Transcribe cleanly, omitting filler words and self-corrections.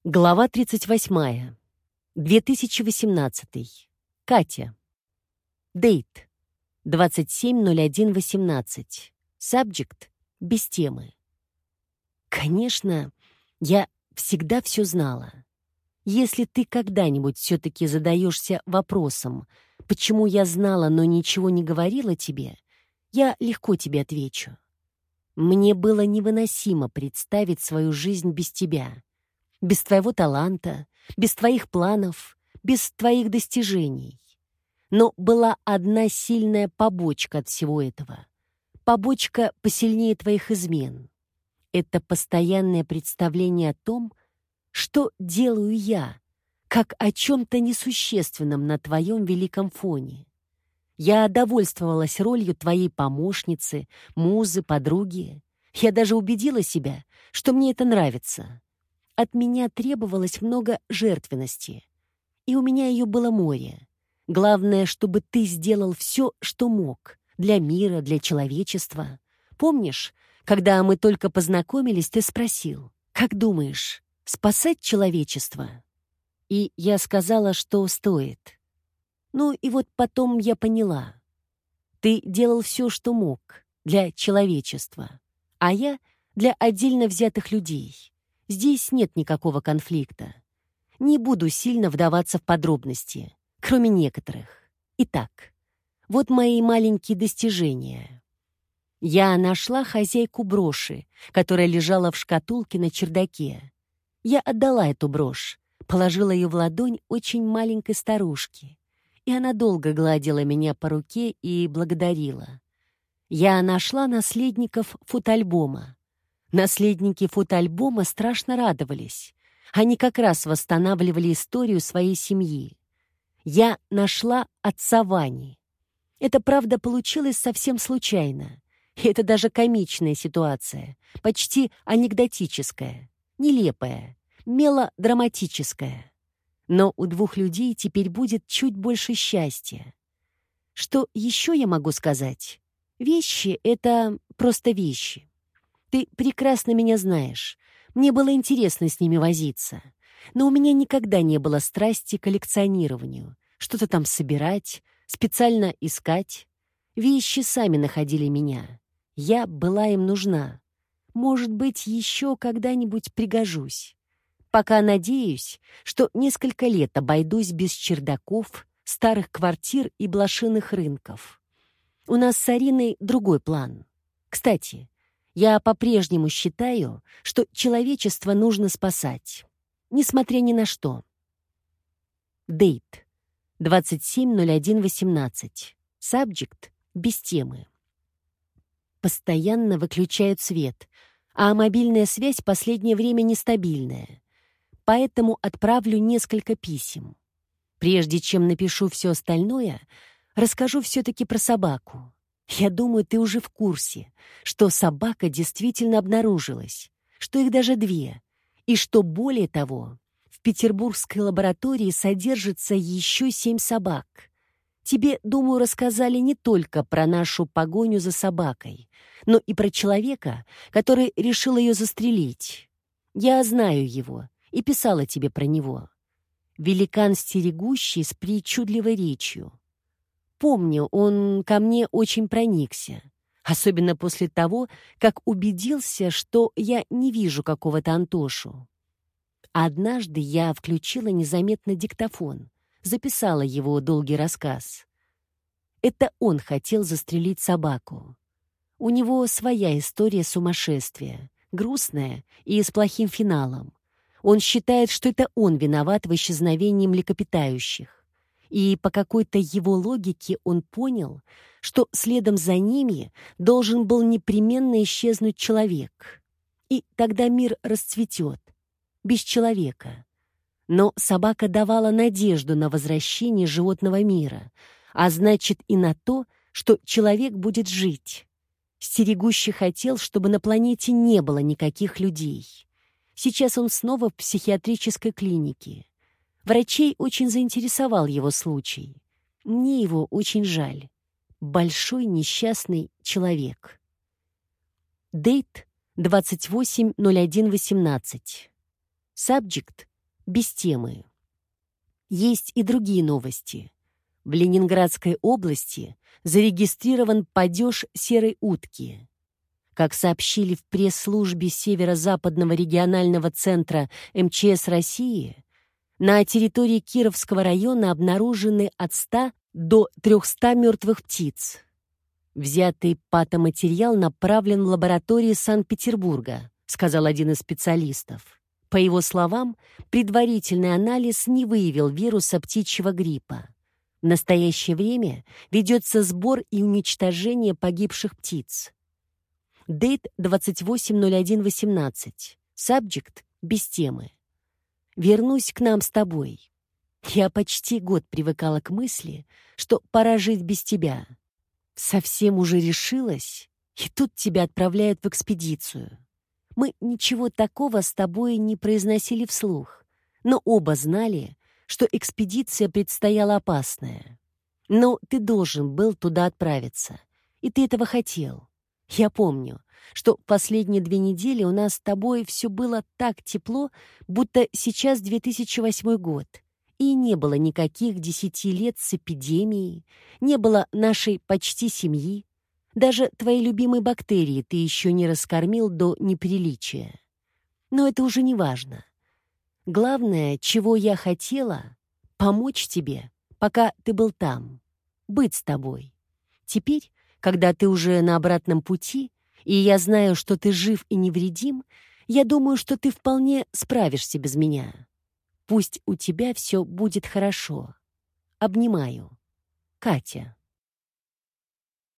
Глава 38. 2018. Катя. Дейт. 27.01.18. Subject. Без темы. Конечно, я всегда все знала. Если ты когда-нибудь все-таки задаешься вопросом, почему я знала, но ничего не говорила тебе, я легко тебе отвечу. Мне было невыносимо представить свою жизнь без тебя. Без твоего таланта, без твоих планов, без твоих достижений. Но была одна сильная побочка от всего этого. Побочка посильнее твоих измен. Это постоянное представление о том, что делаю я, как о чем-то несущественном на твоем великом фоне. Я довольствовалась ролью твоей помощницы, музы, подруги. Я даже убедила себя, что мне это нравится. От меня требовалось много жертвенности, и у меня ее было море. Главное, чтобы ты сделал все, что мог, для мира, для человечества. Помнишь, когда мы только познакомились, ты спросил, как думаешь, спасать человечество? И я сказала, что стоит. Ну и вот потом я поняла. Ты делал все, что мог, для человечества, а я для отдельно взятых людей. Здесь нет никакого конфликта. Не буду сильно вдаваться в подробности, кроме некоторых. Итак, вот мои маленькие достижения. Я нашла хозяйку броши, которая лежала в шкатулке на чердаке. Я отдала эту брошь, положила ее в ладонь очень маленькой старушки, и она долго гладила меня по руке и благодарила. Я нашла наследников фотоальбома. Наследники фотоальбома страшно радовались. Они как раз восстанавливали историю своей семьи. Я нашла отца Вани. Это, правда, получилось совсем случайно. И это даже комичная ситуация, почти анекдотическая, нелепая, мелодраматическая. Но у двух людей теперь будет чуть больше счастья. Что еще я могу сказать? Вещи — это просто вещи. Ты прекрасно меня знаешь. Мне было интересно с ними возиться. Но у меня никогда не было страсти к коллекционированию. Что-то там собирать, специально искать. Вещи сами находили меня. Я была им нужна. Может быть, еще когда-нибудь пригожусь. Пока надеюсь, что несколько лет обойдусь без чердаков, старых квартир и блошиных рынков. У нас с Ариной другой план. Кстати, я по-прежнему считаю, что человечество нужно спасать, несмотря ни на что. Дейт. 27.01.18. Subject. Без темы. Постоянно выключают свет, а мобильная связь в последнее время нестабильная. Поэтому отправлю несколько писем. Прежде чем напишу все остальное, расскажу все-таки про собаку. Я думаю, ты уже в курсе, что собака действительно обнаружилась, что их даже две, и что, более того, в петербургской лаборатории содержится еще 7 собак. Тебе, думаю, рассказали не только про нашу погоню за собакой, но и про человека, который решил ее застрелить. Я знаю его и писала тебе про него. Великан стерегущий с причудливой речью. Помню, он ко мне очень проникся, особенно после того, как убедился, что я не вижу какого-то Антошу. Однажды я включила незаметно диктофон, записала его долгий рассказ. Это он хотел застрелить собаку. У него своя история сумасшествия, грустная и с плохим финалом. Он считает, что это он виноват в исчезновении млекопитающих. И по какой-то его логике он понял, что следом за ними должен был непременно исчезнуть человек. И тогда мир расцветет, без человека. Но собака давала надежду на возвращение животного мира, а значит и на то, что человек будет жить. Стерегущий хотел, чтобы на планете не было никаких людей. Сейчас он снова в психиатрической клинике. Врачей очень заинтересовал его случай. Мне его очень жаль. Большой несчастный человек. Дейт 28.01.18. Subject без темы. Есть и другие новости. В Ленинградской области зарегистрирован падеж серой утки. Как сообщили в пресс-службе Северо-Западного регионального центра МЧС России, на территории Кировского района обнаружены от 100 до 300 мертвых птиц. Взятый патоматериал направлен в лаборатории Санкт-Петербурга, сказал один из специалистов. По его словам, предварительный анализ не выявил вируса птичьего гриппа. В настоящее время ведется сбор и уничтожение погибших птиц. Date 28.01.18. Subject без темы. Вернусь к нам с тобой. Я почти год привыкала к мысли, что пора жить без тебя. Совсем уже решилась, и тут тебя отправляют в экспедицию. Мы ничего такого с тобой не произносили вслух, но оба знали, что экспедиция предстояла опасная. Но ты должен был туда отправиться, и ты этого хотел. Я помню, что последние 2 недели у нас с тобой все было так тепло, будто сейчас 2008 год, и не было никаких 10 лет с эпидемией, не было нашей почти семьи. Даже твои любимые бактерии ты еще не раскормил до неприличия. Но это уже не важно. Главное, чего я хотела — помочь тебе, пока ты был там, быть с тобой. Теперь, когда ты уже на обратном пути, и я знаю, что ты жив и невредим, я думаю, что ты вполне справишься без меня. Пусть у тебя все будет хорошо. Обнимаю. Катя.